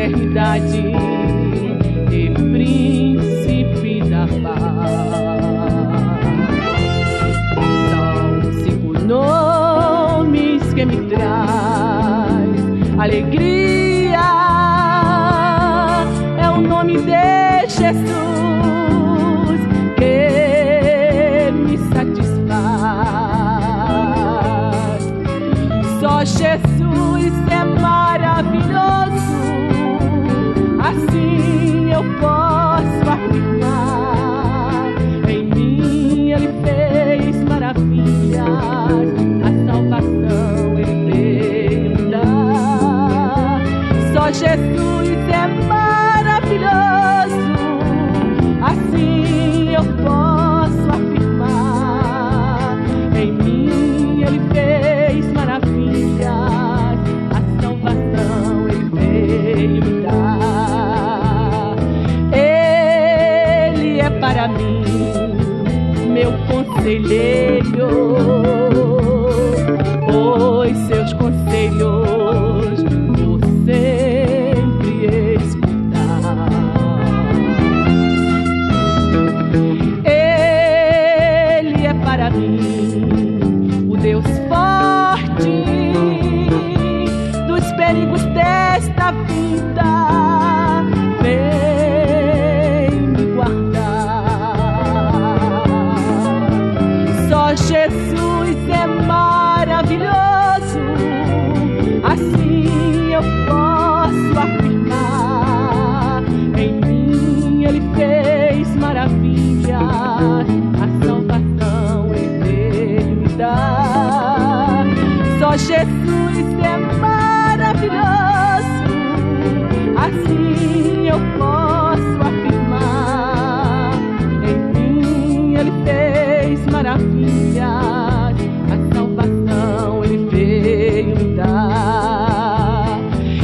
eternidade e príncipe da paz. São 5 nomes que me traz alegria. É o nome de Jesus que me satisfaz. Só Jesus é maravilhoso, assim eu posso afirmar. Em mim Ele fez maravilhas, a salvação Ele veio me dar. Só Jesus é maravilhoso, assim eu posso afirmar. Em mim Ele fez maravilhas, a salvação Ele veio me dar. Ele é para mim meu conselheiro, pois seus conselhos vou sempre escutar. Ele é para mim o Deus forte dos perigos desta vida. Vem me guardar. Só Jesus é maravilhoso, assim eu posso afirmar. Em mim Ele fez maravilhas, a salvação Ele veio me dar. Só Jesus é maravilhoso, assim eu posso afirmar. Em mim Ele fez maravilhas, a salvação Ele veio me dar.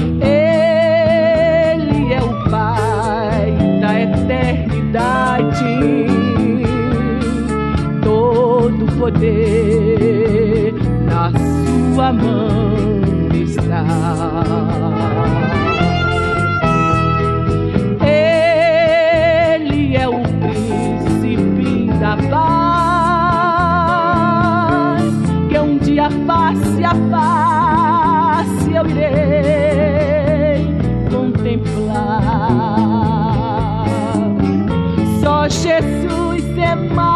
Ele é o Pai da eternidade, todo poder na sua mão está. Ele é o príncipe da paz, que um dia face a face eu irei contemplar. Só Jesus é mais